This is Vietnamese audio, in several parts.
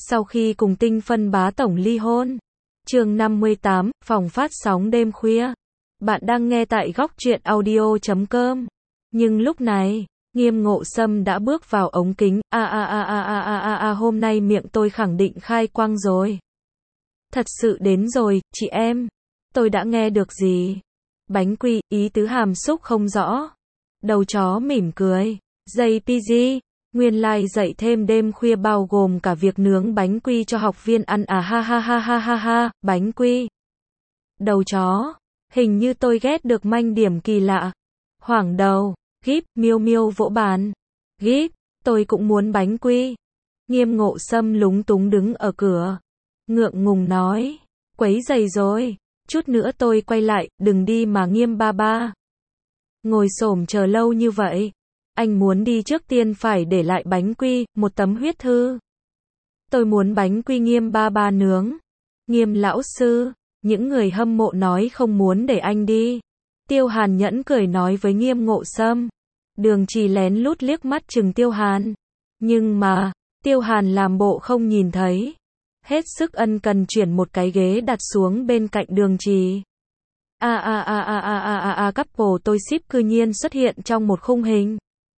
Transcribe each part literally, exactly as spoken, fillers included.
Sau khi cùng Tinh Phân bá tổng ly hôn. Chương năm mươi tám, phòng phát sóng đêm khuya. Bạn đang nghe tại góc truyện audio chấm com. Nhưng lúc này, Nghiêm Ngộ Sâm đã bước vào ống kính, a a a a a a a a hôm nay miệng tôi khẳng định khai quang rồi. Thật sự đến rồi, chị em. Tôi đã nghe được gì? Bánh quy, ý tứ hàm xúc không rõ. Đầu chó mỉm cười. gi pê giê, nguyên lai like dậy thêm đêm khuya bao gồm cả việc nướng bánh quy cho học viên ăn à ha ha ha ha ha ha, bánh quy. Đầu chó, hình như tôi ghét được manh điểm kỳ lạ. Hoảng đầu, gíp, miêu miêu vỗ bàn. Gíp, tôi cũng muốn bánh quy. Nghiêm Ngộ Sâm lúng túng đứng ở cửa. Ngượng ngùng nói, quấy rầy rồi, chút nữa tôi quay lại, đừng đi mà Nghiêm ba ba. Ngồi xổm chờ lâu như vậy. Anh muốn đi trước tiên phải để lại bánh quy, một tấm huyết thư. Tôi muốn bánh quy Nghiêm ba ba nướng. Nghiêm lão sư, những người hâm mộ nói không muốn để anh đi. Tiêu Hàn nhẫn cười nói với Nghiêm Ngộ Sâm. Đường Trì lén lút liếc mắt chừng Tiêu Hàn. Nhưng mà, Tiêu Hàn làm bộ không nhìn thấy. Hết sức ân cần chuyển một cái ghế đặt xuống bên cạnh Đường Trì. A a a a a a a a couple tôi ship cư nhiên xuất hiện trong một khung hình.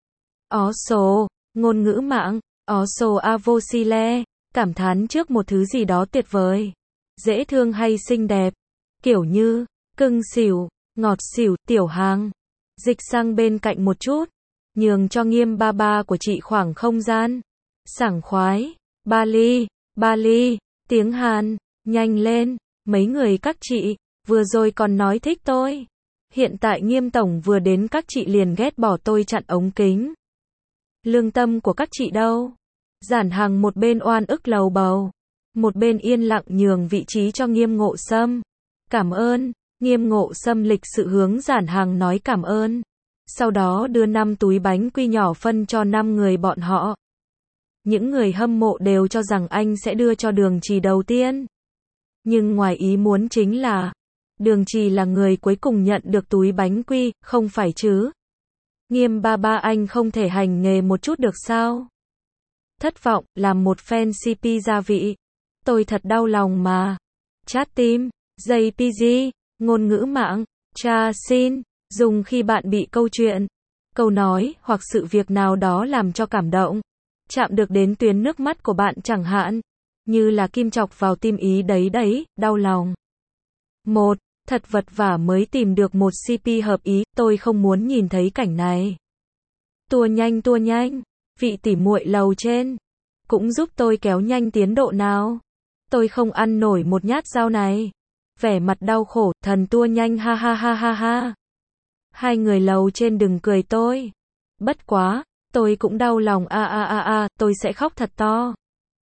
Ó số, ngôn ngữ mạng, ó số avosile, cảm thán trước một thứ gì đó tuyệt vời. Dễ thương hay xinh đẹp. Kiểu như, cưng xỉu, ngọt xỉu, tiểu hàng. Dịch sang bên cạnh một chút. Nhường cho Nghiêm ba ba của chị khoảng không gian. Sảng khoái. Ba ly, ba ly, tiếng Hàn, nhanh lên. Mấy người các chị, vừa rồi còn nói thích tôi. Hiện tại Nghiêm tổng vừa đến các chị liền ghét bỏ tôi chặn ống kính. Lương tâm của các chị đâu? Giản Hằng một bên oan ức lầu bầu. Một bên yên lặng nhường vị trí cho Nghiêm Ngộ Sâm. Cảm ơn. Nghiêm Ngộ Sâm lịch sự hướng Giản Hằng nói cảm ơn. Sau đó đưa năm túi bánh quy nhỏ phân cho năm người bọn họ. Những người hâm mộ đều cho rằng anh sẽ đưa cho Đường Trì đầu tiên. Nhưng ngoài ý muốn chính là, Đường Trì là người cuối cùng nhận được túi bánh quy, không phải chứ? Nghiêm ba ba anh không thể hành nghề một chút được sao? Thất vọng, làm một fan xê pê gia vị. Tôi thật đau lòng mà. Chat team, gi pê giê, ngôn ngữ mạng, cha xin, dùng khi bạn bị câu chuyện, câu nói, hoặc sự việc nào đó làm cho cảm động. Chạm được đến tuyến nước mắt của bạn chẳng hạn. Như là kim chọc vào tim ý đấy đấy, đau lòng. Một, thật vật vả mới tìm được một xê pê hợp ý, tôi không muốn nhìn thấy cảnh này. Tua nhanh tua nhanh, vị tỉ muội lầu trên. Cũng giúp tôi kéo nhanh tiến độ nào. Tôi không ăn nổi một nhát dao này. Vẻ mặt đau khổ, thần tua nhanh ha ha ha ha ha. Hai người lầu trên đừng cười tôi. Bất quá, tôi cũng đau lòng a a a a, tôi sẽ khóc thật to.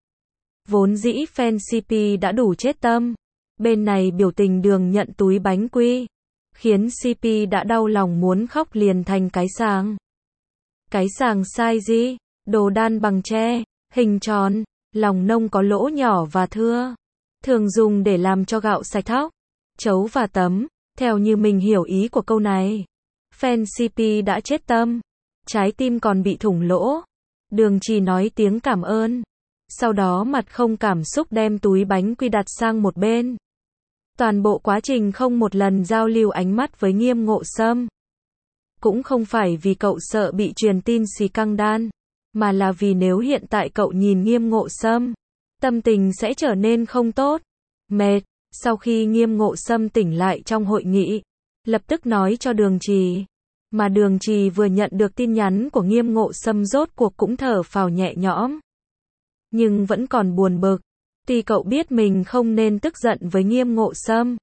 Vốn dĩ fan xê pê đã đủ chết tâm. Bên này biểu tình Đường nhận túi bánh quy. Khiến xê pê đã đau lòng muốn khóc liền thành cái sàng. Cái sàng size gì? Đồ đan bằng tre, hình tròn, lòng nông có lỗ nhỏ và thưa. Thường dùng để làm cho gạo sạch thóc, chấu và tấm, theo như mình hiểu ý của câu này. Fan xê pê đã chết tâm. Trái tim còn bị thủng lỗ. Đường Trì nói tiếng cảm ơn. Sau đó mặt không cảm xúc đem túi bánh quy đặt sang một bên. Toàn bộ quá trình không một lần giao lưu ánh mắt với Nghiêm Ngộ Sâm. Cũng không phải vì cậu sợ bị truyền tin xì căng đan, mà là vì nếu hiện tại cậu nhìn Nghiêm Ngộ Sâm, tâm tình sẽ trở nên không tốt. Mệt. Sau khi Nghiêm Ngộ Sâm tỉnh lại trong hội nghị, lập tức nói cho Đường Trì. Mà Đường Trì vừa nhận được tin nhắn của Nghiêm Ngộ Sâm rốt cuộc cũng thở phào nhẹ nhõm. Nhưng vẫn còn buồn bực. Tuy cậu biết mình không nên tức giận với Nghiêm Ngộ Sâm.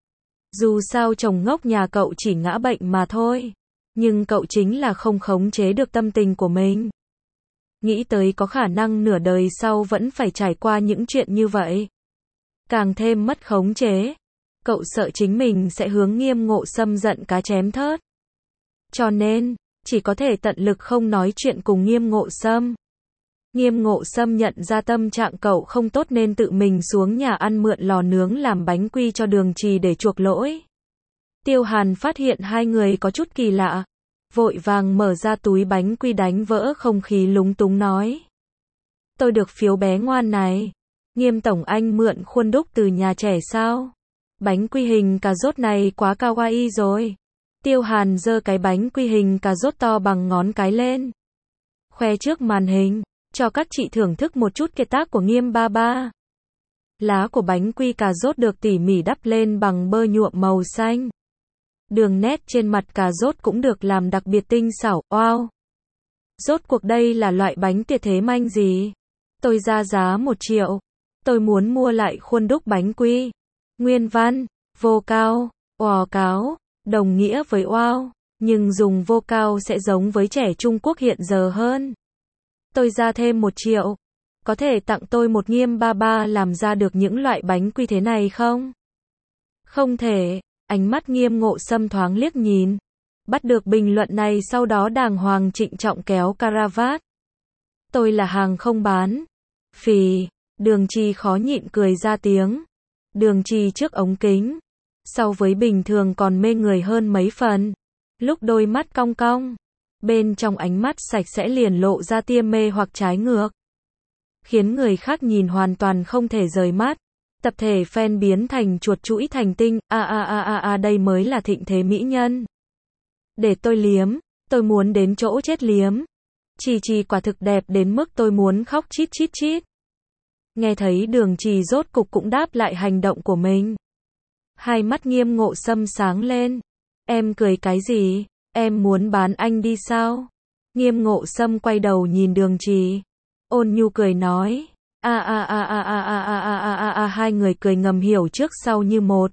Dù sao chồng ngốc nhà cậu chỉ ngã bệnh mà thôi. Nhưng cậu chính là không khống chế được tâm tình của mình. Nghĩ tới có khả năng nửa đời sau vẫn phải trải qua những chuyện như vậy. Càng thêm mất khống chế. Cậu sợ chính mình sẽ hướng Nghiêm Ngộ Sâm giận cá chém thớt. Cho nên, chỉ có thể tận lực không nói chuyện cùng Nghiêm Ngộ Sâm. Nghiêm Ngộ Sâm nhận ra tâm trạng cậu không tốt nên tự mình xuống nhà ăn mượn lò nướng làm bánh quy cho Đường Trì để chuộc lỗi. Tiêu Hàn phát hiện hai người có chút kỳ lạ. Vội vàng mở ra túi bánh quy đánh vỡ không khí lúng túng nói. Tôi được phiếu bé ngoan này. Nghiêm tổng anh mượn khuôn đúc từ nhà trẻ sao? Bánh quy hình cà rốt này quá kawaii rồi. Tiêu Hàn giơ cái bánh quy hình cà rốt to bằng ngón cái lên, khoe trước màn hình, cho các chị thưởng thức một chút kiệt tác của Nghiêm ba ba. Lá của bánh quy cà rốt được tỉ mỉ đắp lên bằng bơ nhuộm màu xanh. Đường nét trên mặt cà rốt cũng được làm đặc biệt tinh xảo, wow. Rốt cuộc đây là loại bánh tuyệt thế manh gì? Tôi ra giá một triệu. Tôi muốn mua lại khuôn đúc bánh quy. Nguyên văn, vô cao, ò cáo, đồng nghĩa với wow, nhưng dùng vô cao sẽ giống với trẻ Trung Quốc hiện giờ hơn. Tôi ra thêm một triệu. Có thể tặng tôi một Nghiêm ba ba làm ra được những loại bánh quy thế này không? Không thể. Ánh mắt Nghiêm Ngộ Sâm thoáng liếc nhìn. Bắt được bình luận này sau đó đàng hoàng trịnh trọng kéo caravat. Tôi là hàng không bán. Phì. Đường Trì khó nhịn cười ra tiếng. Đường Trì trước ống kính. So với bình thường còn mê người hơn mấy phần. Lúc đôi mắt cong cong. Bên trong ánh mắt sạch sẽ liền lộ ra tia mê hoặc trái ngược. Khiến người khác nhìn hoàn toàn không thể rời mắt. Tập thể fan biến thành chuột chũi thành tinh, a a a a a đây mới là thịnh thế mỹ nhân. Để tôi liếm, tôi muốn đến chỗ chết liếm. Trì Trì quả thực đẹp đến mức tôi muốn khóc chít chít chít. Nghe thấy Đường Trì rốt cục cũng đáp lại hành động của mình. Hai mắt Nghiêm Ngộ Sâm sáng lên. Em cười cái gì? Em muốn bán anh đi sao? Nghiêm Ngộ Sâm quay đầu nhìn Đường Trì. Ôn nhu cười nói. A a a a a a a a a a a hai người cười ngầm hiểu trước sau như một.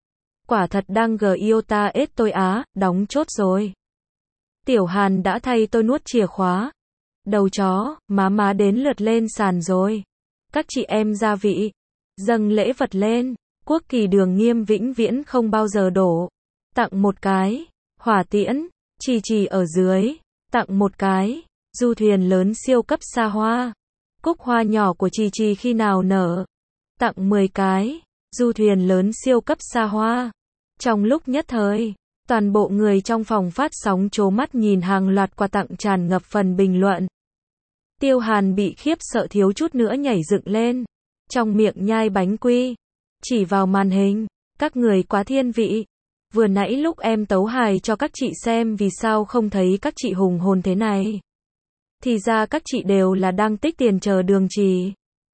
Quả thật đang gờ yêu ta ết tôi á, đóng chốt rồi. Tiểu Hàn đã thay tôi nuốt chìa khóa. Đầu chó, má má đến lượt lên sàn rồi. Các chị em gia vị. Dâng lễ vật lên. Quốc kỳ Đường Nghiêm vĩnh viễn không bao giờ đổ. Tặng một cái. Hỏa tiễn. Trì Trì ở dưới. Tặng một cái. Du thuyền lớn siêu cấp xa hoa. Cúc hoa nhỏ của Trì Trì khi nào nở. Tặng mười cái. Du thuyền lớn siêu cấp xa hoa. Trong lúc nhất thời, toàn bộ người trong phòng phát sóng trố mắt nhìn hàng loạt quà tặng tràn ngập phần bình luận. Tiêu Hàn bị khiếp sợ thiếu chút nữa nhảy dựng lên. Trong miệng nhai bánh quy. Chỉ vào màn hình. Các người quá thiên vị. Vừa nãy lúc em tấu hài cho các chị xem vì sao không thấy các chị hùng hồn thế này. Thì ra các chị đều là đang tích tiền chờ Đường Trì.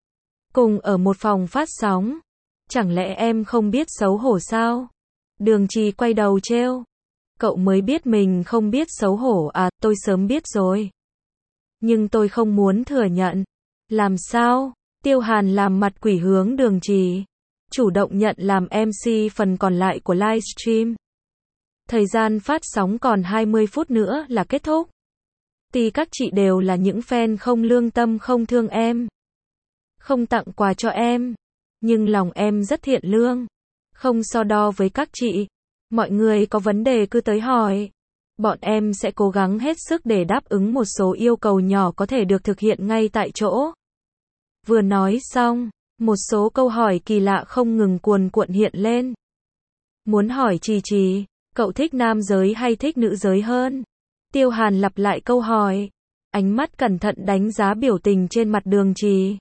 Cùng ở một phòng phát sóng. Chẳng lẽ em không biết xấu hổ sao? Đường Trì quay đầu trêu. Cậu mới biết mình không biết xấu hổ à, tôi sớm biết rồi. Nhưng tôi không muốn thừa nhận. Làm sao? Tiêu Hàn làm mặt quỷ hướng Đường Trì. Chủ động nhận làm em xê phần còn lại của livestream. Thời gian phát sóng còn hai mươi phút nữa là kết thúc. Tuy các chị đều là những fan không lương tâm không thương em. Không tặng quà cho em. Nhưng lòng em rất thiện lương. Không so đo với các chị. Mọi người có vấn đề cứ tới hỏi. Bọn em sẽ cố gắng hết sức để đáp ứng một số yêu cầu nhỏ có thể được thực hiện ngay tại chỗ. Vừa nói xong, một số câu hỏi kỳ lạ không ngừng cuồn cuộn hiện lên. Muốn hỏi Trì Trì, cậu thích nam giới hay thích nữ giới hơn? Tiêu Hàn lặp lại câu hỏi. Ánh mắt cẩn thận đánh giá biểu tình trên mặt Đường Trì.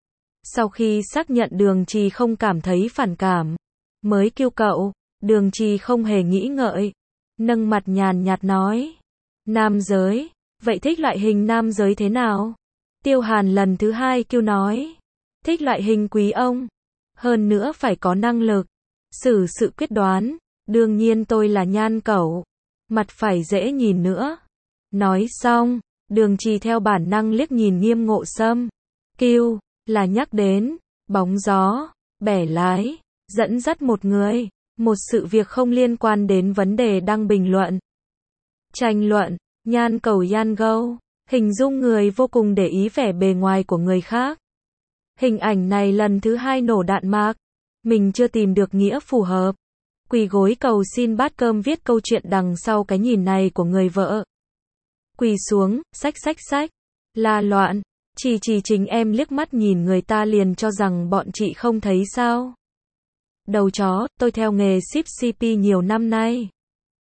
Sau khi xác nhận Đường Trì không cảm thấy phản cảm, mới kêu cậu. Đường Trì không hề nghĩ ngợi. Nâng mặt nhàn nhạt nói. Nam giới. Vậy thích loại hình nam giới thế nào? Tiêu Hàn lần thứ hai kêu nói. Thích loại hình quý ông. Hơn nữa phải có năng lực. Xử sự quyết đoán. Đương nhiên tôi là nhan cẩu. Mặt phải dễ nhìn nữa. Nói xong, Đường Trì theo bản năng liếc nhìn Nghiêm Ngộ Sâm. Kêu, là nhắc đến, bóng gió, bẻ lái, dẫn dắt một người, một sự việc không liên quan đến vấn đề đăng bình luận. Tranh luận, nhan cẩu yan gâu, hình dung người vô cùng để ý vẻ bề ngoài của người khác. Hình ảnh này lần thứ hai nổ đạn mạc. Mình chưa tìm được nghĩa phù hợp. Quỳ gối cầu xin bát cơm viết câu chuyện đằng sau cái nhìn này của người vợ. Quỳ xuống, xách xách xách. La loạn. Trì Trì chính em liếc mắt nhìn người ta liền cho rằng bọn chị không thấy sao. Đầu chó, tôi theo nghề ship xê pê nhiều năm nay.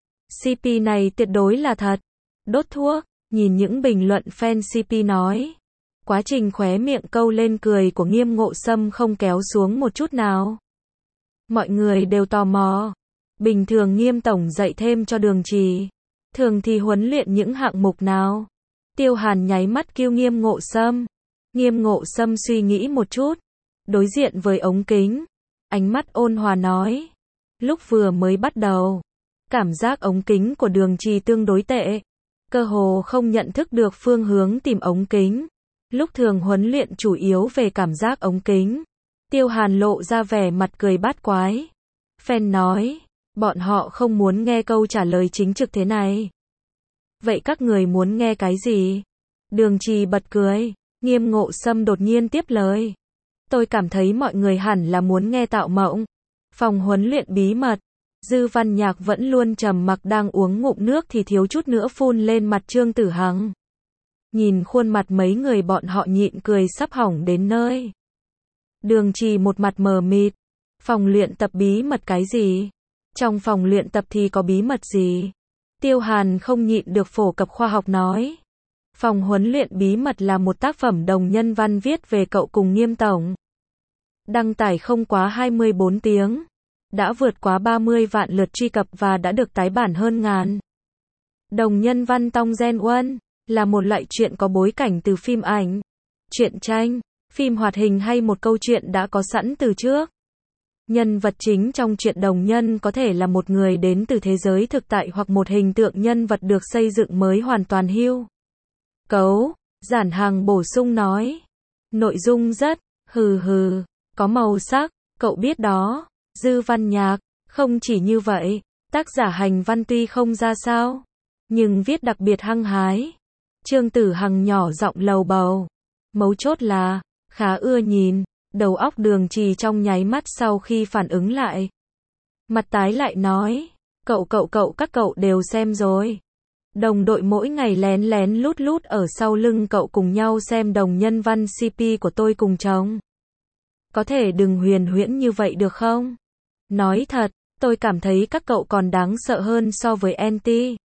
xê pê này tuyệt đối là thật. Đốt thuốc, nhìn những bình luận fan xê pê nói. Quá trình khóe miệng câu lên cười của Nghiêm Ngộ Sâm không kéo xuống một chút nào. Mọi người đều tò mò. Bình thường Nghiêm tổng dạy thêm cho Đường Trì. Thường thì huấn luyện những hạng mục nào? Tiêu Hàn nháy mắt kêu Nghiêm Ngộ Sâm. Nghiêm Ngộ Sâm suy nghĩ một chút. Đối diện với ống kính. Ánh mắt ôn hòa nói. Lúc vừa mới bắt đầu. Cảm giác ống kính của Đường Trì tương đối tệ. Cơ hồ không nhận thức được phương hướng tìm ống kính. Lúc thường huấn luyện chủ yếu về cảm giác ống kính. Tiêu Hàn lộ ra vẻ mặt cười bát quái. Fan nói. Bọn họ không muốn nghe câu trả lời chính trực thế này. Vậy các người muốn nghe cái gì? Đường Trì bật cười. Nghiêm Ngộ Sâm đột nhiên tiếp lời. Tôi cảm thấy mọi người hẳn là muốn nghe Tạo Mộng. Phòng huấn luyện bí mật. Dư Văn Nhạc vẫn luôn trầm mặc đang uống ngụm nước thì thiếu chút nữa phun lên mặt Trương Tử Hằng. Nhìn khuôn mặt mấy người bọn họ nhịn cười sắp hỏng đến nơi. Đường Trì một mặt mờ mịt. Phòng luyện tập bí mật cái gì? Trong phòng luyện tập thì có bí mật gì? Tiêu Hàn không nhịn được phổ cập khoa học nói. Phòng huấn luyện bí mật là một tác phẩm đồng nhân văn viết về cậu cùng Nghiêm tổng. Đăng tải không quá hai mươi bốn tiếng. Đã vượt quá ba mươi vạn lượt truy cập và đã được tái bản hơn ngàn. Đồng nhân văn Tong Gen One là một loại truyện có bối cảnh từ phim ảnh, truyện tranh, phim hoạt hình hay một câu chuyện đã có sẵn từ trước. Nhân vật chính trong truyện đồng nhân có thể là một người đến từ thế giới thực tại hoặc một hình tượng nhân vật được xây dựng mới hoàn toàn hưu cấu. Giản Hằng bổ sung nói. Nội dung rất, hừ hừ, có màu sắc, cậu biết đó. Dư Văn Nhạc, không chỉ như vậy, tác giả hành văn tuy không ra sao, nhưng viết đặc biệt hăng hái. Trương Tử Hằng nhỏ giọng lầu bầu. Mấu chốt là, khá ưa nhìn. Đầu óc Đường Trì trong nháy mắt sau khi phản ứng lại. Mặt tái lại nói, cậu cậu cậu các cậu đều xem rồi. Đồng đội mỗi ngày lén lén lút lút ở sau lưng cậu cùng nhau xem đồng nhân văn xê pê của tôi cùng chồng. Có thể đừng huyền huyễn như vậy được không? Nói thật, tôi cảm thấy các cậu còn đáng sợ hơn so với anti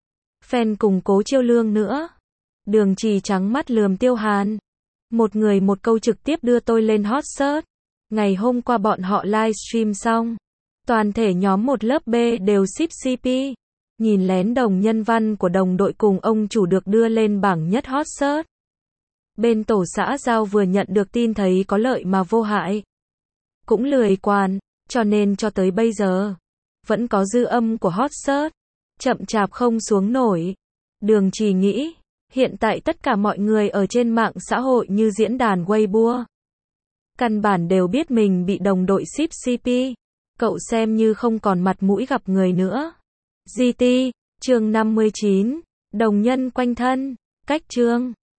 fan cùng Cố Chiêu Lương nữa. Đường Trì trắng mắt lườm Tiêu Hàn. Một người một câu trực tiếp đưa tôi lên hot search. Ngày hôm qua bọn họ livestream xong. Toàn thể nhóm một lớp B đều ship xê pê. Nhìn lén đồng nhân văn của đồng đội cùng ông chủ được đưa lên bảng nhất hot search. Bên tổ xã giao vừa nhận được tin thấy có lợi mà vô hại. Cũng lười quản, cho nên cho tới bây giờ. Vẫn có dư âm của hot search. Chậm chạp không xuống nổi. Đường Trì nghĩ. Hiện tại tất cả mọi người ở trên mạng xã hội như diễn đàn Weibo. Căn bản đều biết mình bị đồng đội ship xê pê. Cậu xem như không còn mặt mũi gặp người nữa. giê tê, chương năm mươi chín. Đồng nhân quanh thân. Cách chương.